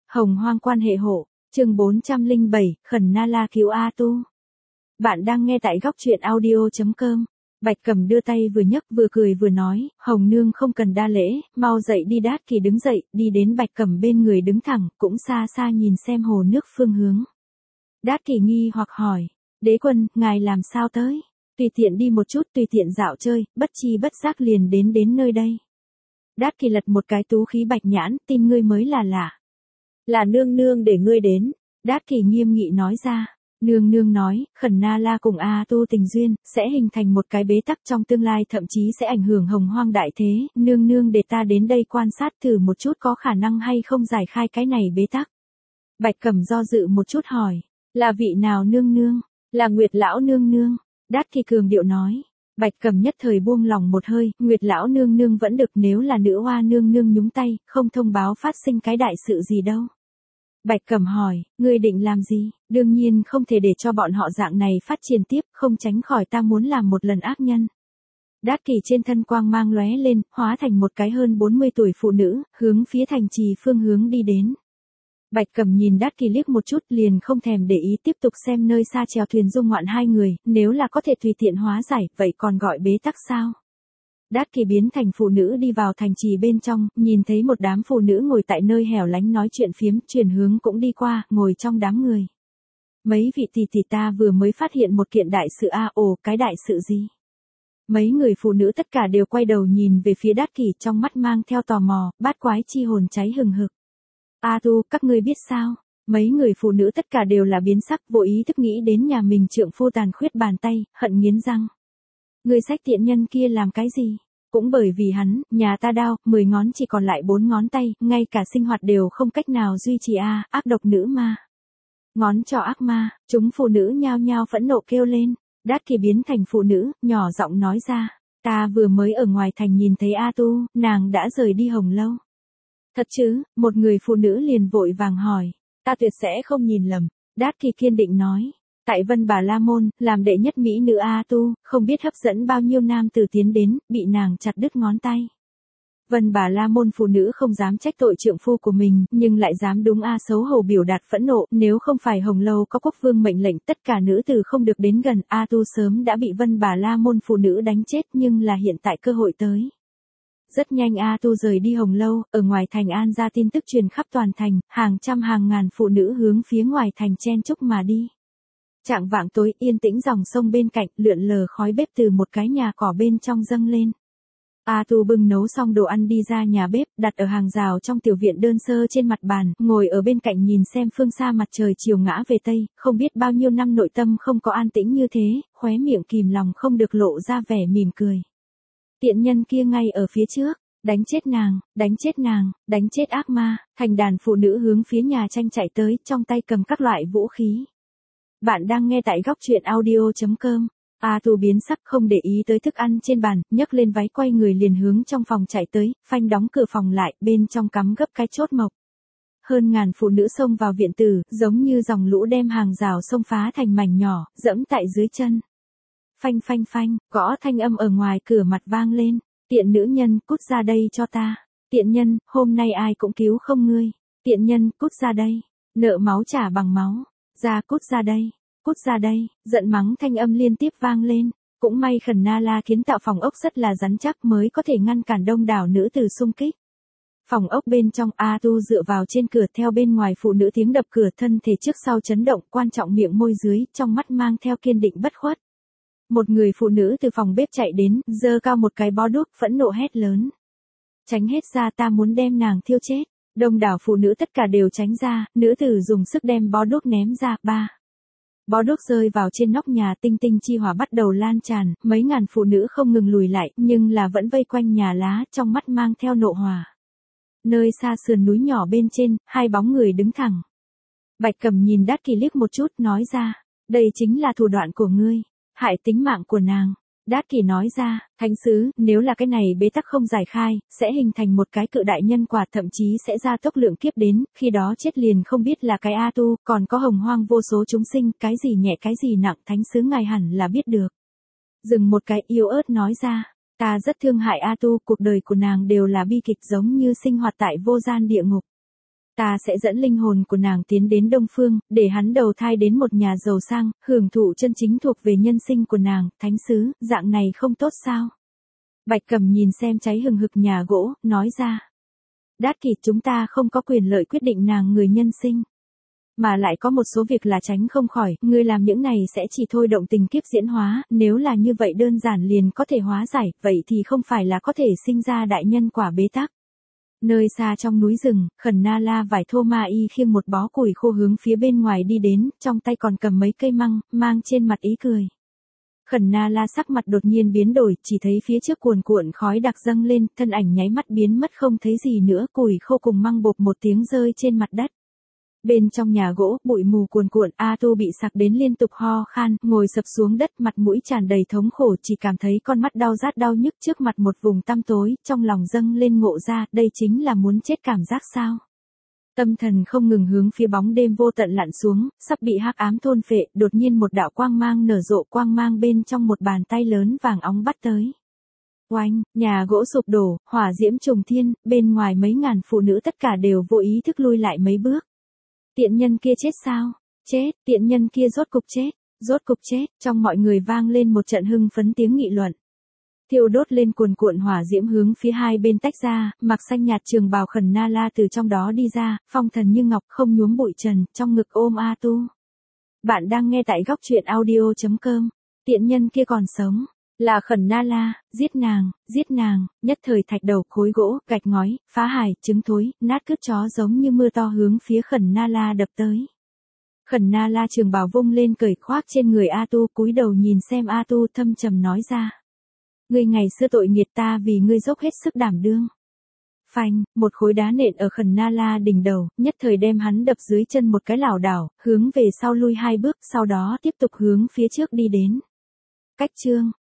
Hồng Hoang quan hệ hộ, chương 407, Khẩn Na La cứu A Tu. Bạn đang nghe tại góc truyện audio.com. Bạch Cầm đưa tay vừa nhấc vừa cười vừa nói, Hồng Nương không cần đa lễ, mau dậy đi. Đát Kỳ đứng dậy, đi đến Bạch Cầm bên người đứng thẳng, cũng xa xa nhìn xem hồ nước phương hướng. Đát Kỳ nghi hoặc hỏi, đế quân, ngài làm sao tới? Tùy tiện đi một chút, tùy tiện dạo chơi, bất chi bất giác liền đến nơi đây. Đát Kỳ lật một cái tú khí bạch nhãn, tin ngươi mới là lạ. Là nương nương để ngươi đến. Đát Kỳ nghiêm nghị nói ra. Nương nương nói, Khẩn Na La cùng A Tu tình duyên, sẽ hình thành một cái bế tắc trong tương lai, thậm chí sẽ ảnh hưởng hồng hoang đại thế. Nương nương để ta đến đây quan sát thử một chút có khả năng hay không giải khai cái này bế tắc. Bạch Cầm do dự một chút hỏi, là vị nào nương nương? Là Nguyệt lão nương nương. Đát Kỳ cường điệu nói. Bạch Cầm nhất thời buông lòng một hơi, Nguyệt lão nương nương vẫn được, nếu là nữ hoa nương nương nhúng tay, không thông báo phát sinh cái đại sự gì đâu. Bạch Cầm hỏi, ngươi định làm gì? Đương nhiên không thể để cho bọn họ dạng này phát triển tiếp, không tránh khỏi ta muốn làm một lần ác nhân. Đát Kỳ trên thân quang mang lóe lên, hóa thành một cái hơn 40 tuổi phụ nữ, hướng phía thành trì phương hướng đi đến. Bạch Cầm nhìn Đát Kỳ liếc một chút liền không thèm để ý, tiếp tục xem nơi xa chèo thuyền dung ngoạn hai người, nếu là có thể tùy tiện hóa giải, vậy còn gọi bế tắc sao? Đát Kỳ biến thành phụ nữ đi vào thành trì bên trong, nhìn thấy một đám phụ nữ ngồi tại nơi hẻo lánh nói chuyện phiếm, chuyển hướng cũng đi qua, ngồi trong đám người. Mấy vị tỷ tỷ, ta vừa mới phát hiện một kiện đại sự. Ồ, cái đại sự gì? Mấy người phụ nữ tất cả đều quay đầu nhìn về phía Đát Kỳ, trong mắt mang theo tò mò, bát quái chi hồn cháy hừng hực. A Tu, các ngươi biết sao? Mấy người phụ nữ tất cả đều là biến sắc, vô ý thức nghĩ đến nhà mình trượng phu tàn khuyết bàn tay, hận nghiến răng. Người sách tiện nhân kia làm cái gì? Cũng bởi vì hắn, nhà ta đao, 10 ngón chỉ còn lại 4 ngón tay, ngay cả sinh hoạt đều không cách nào duy trì. Ác độc nữ ma. Ngón trỏ ác ma, chúng phụ nữ nhao nhao phẫn nộ kêu lên. Đát Kỳ biến thành phụ nữ, nhỏ giọng nói ra, ta vừa mới ở ngoài thành nhìn thấy A Tu, nàng đã rời đi Hồng Lâu. Thật chứ? Một người phụ nữ liền vội vàng hỏi. Ta tuyệt sẽ không nhìn lầm. Đát Kỳ kiên định nói. Tại Vân Bà La Môn, làm đệ nhất mỹ nữ A Tu, không biết hấp dẫn bao nhiêu nam tử tiến đến, bị nàng chặt đứt ngón tay. Vân Bà La Môn phụ nữ không dám trách tội trượng phu của mình, nhưng lại dám đúng xấu hổ biểu đạt phẫn nộ, nếu không phải Hồng Lâu có quốc vương mệnh lệnh tất cả nữ tử không được đến gần, A Tu sớm đã bị Vân Bà La Môn phụ nữ đánh chết, nhưng là hiện tại cơ hội tới. Rất nhanh A Tu rời đi Hồng Lâu, ở ngoài thành an ra tin tức truyền khắp toàn thành, hàng trăm hàng ngàn phụ nữ hướng phía ngoài thành chen chúc mà đi. Chạng vạng tối, yên tĩnh dòng sông bên cạnh, lượn lờ khói bếp từ một cái nhà cỏ bên trong dâng lên. A Tu bưng nấu xong đồ ăn đi ra nhà bếp, đặt ở hàng rào trong tiểu viện đơn sơ trên mặt bàn, ngồi ở bên cạnh nhìn xem phương xa mặt trời chiều ngã về tây, không biết bao nhiêu năm nội tâm không có an tĩnh như thế, khóe miệng kìm lòng không được lộ ra vẻ mỉm cười. Tiện nhân kia ngay ở phía trước, đánh chết nàng, đánh chết nàng, đánh chết ác ma. Thành đàn phụ nữ hướng phía nhà tranh chạy tới, trong tay cầm các loại vũ khí. Bạn đang nghe tại góc truyện audio.com. A Tu biến sắc không để ý tới thức ăn trên bàn, nhấc lên váy quay người liền hướng trong phòng chạy tới, phanh đóng cửa phòng lại, bên trong cắm gấp cái chốt mộc. Hơn ngàn phụ nữ xông vào viện tử, giống như dòng lũ đem hàng rào xông phá thành mảnh nhỏ, dẫm tại dưới chân. Phanh phanh phanh, gõ thanh âm ở ngoài cửa mặt vang lên. Tiện nữ nhân, cút ra đây cho ta. Tiện nhân, hôm nay ai cũng cứu không ngươi. Tiện nhân, cút ra đây. Nợ máu trả bằng máu. Ra, cút ra đây. Cút ra đây. Giận mắng thanh âm liên tiếp vang lên. Cũng may Khẩn Na La kiến tạo phòng ốc rất là rắn chắc mới có thể ngăn cản đông đảo nữ tử xung kích. Phòng ốc bên trong, A Tu dựa vào trên cửa, theo bên ngoài phụ nữ tiếng đập cửa, thân thể trước sau chấn động, quan trọng miệng môi dưới, trong mắt mang theo kiên định bất khuất. Một người phụ nữ từ phòng bếp chạy đến, giơ cao một cái bó đuốc, phẫn nộ hét lớn. Tránh hết ra, ta muốn đem nàng thiêu chết. Đông đảo phụ nữ tất cả đều tránh ra, nữ tử dùng sức đem bó đuốc ném ra. Bó đuốc rơi vào trên nóc nhà, tinh tinh chi hỏa bắt đầu lan tràn, mấy ngàn phụ nữ không ngừng lùi lại, nhưng là vẫn vây quanh nhà lá, trong mắt mang theo nộ hỏa. Nơi xa sườn núi nhỏ bên trên, hai bóng người đứng thẳng. Bạch Cầm nhìn Đát Kỳ liếc một chút, nói ra, đây chính là thủ đoạn của ngươi. Hại tính mạng của nàng. Đát Kỳ nói ra, thánh sứ, nếu là cái này bế tắc không giải khai, sẽ hình thành một cái cự đại nhân quả, thậm chí sẽ ra tốc lượng kiếp đến, khi đó chết liền không biết là cái A Tu, còn có hồng hoang vô số chúng sinh, cái gì nhẹ cái gì nặng, thánh sứ ngài hẳn là biết được. Dừng một cái, yếu ớt nói ra, ta rất thương hại A Tu, cuộc đời của nàng đều là bi kịch giống như sinh hoạt tại vô gian địa ngục. Ta sẽ dẫn linh hồn của nàng tiến đến Đông Phương, để hắn đầu thai đến một nhà giàu sang, hưởng thụ chân chính thuộc về nhân sinh của nàng, thánh sứ, dạng này không tốt sao? Bạch Cẩm nhìn xem cháy hừng hực nhà gỗ, nói ra. Đát Kỷ, chúng ta không có quyền lợi quyết định nàng người nhân sinh. Mà lại có một số việc là tránh không khỏi, ngươi làm những này sẽ chỉ thôi động tình kiếp diễn hóa, nếu là như vậy đơn giản liền có thể hóa giải, vậy thì không phải là có thể sinh ra đại nhân quả bế tắc. Nơi xa trong núi rừng, Khẩn Na La vải thô ma y khiêng một bó củi khô hướng phía bên ngoài đi đến, trong tay còn cầm mấy cây măng, mang trên mặt ý cười. Khẩn Na La sắc mặt đột nhiên biến đổi, chỉ thấy phía trước cuồn cuộn khói đặc dâng lên, thân ảnh nháy mắt biến mất không thấy gì nữa, củi khô cùng măng bộp một tiếng rơi trên mặt đất. Bên trong nhà gỗ, bụi mù cuồn cuộn, A Tu bị sặc đến liên tục ho khan, ngồi sập xuống đất, mặt mũi tràn đầy thống khổ, chỉ cảm thấy con mắt đau rát đau nhức, trước mặt một vùng tăm tối, trong lòng dâng lên ngộ ra, đây chính là muốn chết cảm giác sao? Tâm thần không ngừng hướng phía bóng đêm vô tận lặn xuống, sắp bị hắc ám thôn phệ, đột nhiên một đạo quang mang nở rộ, quang mang bên trong một bàn tay lớn vàng óng bắt tới. Oanh, nhà gỗ sụp đổ, hỏa diễm trùng thiên, bên ngoài mấy ngàn phụ nữ tất cả đều vô ý thức lui lại mấy bước. Tiện nhân kia chết sao? Chết, tiện nhân kia rốt cục chết, rốt cục chết, trong mọi người vang lên một trận hưng phấn tiếng nghị luận. Thiêu đốt lên cuồn cuộn hỏa diễm hướng phía hai bên tách ra, mặc xanh nhạt trường bào Khẩn Na La từ trong đó đi ra, phong thần như ngọc không nhuốm bụi trần, trong ngực ôm A Tu. Bạn đang nghe tại góc truyện audio.com, tiện nhân kia còn sống. Là Khẩn Na La, giết nàng, nhất thời thạch đầu, khối gỗ, gạch ngói, phá hài, trứng thối, nát cứt chó giống như mưa to hướng phía Khẩn Na La đập tới. Khẩn Na La trường bào vung lên cởi khoác trên người A Tu, cúi đầu nhìn xem A Tu thâm trầm nói ra. Ngươi ngày xưa tội nghiệt, ta vì ngươi dốc hết sức đảm đương. Phanh, một khối đá nện ở Khẩn Na La đỉnh đầu, nhất thời đem hắn đập dưới chân một cái lảo đảo, hướng về sau lui hai bước, sau đó tiếp tục hướng phía trước đi đến. Cách chương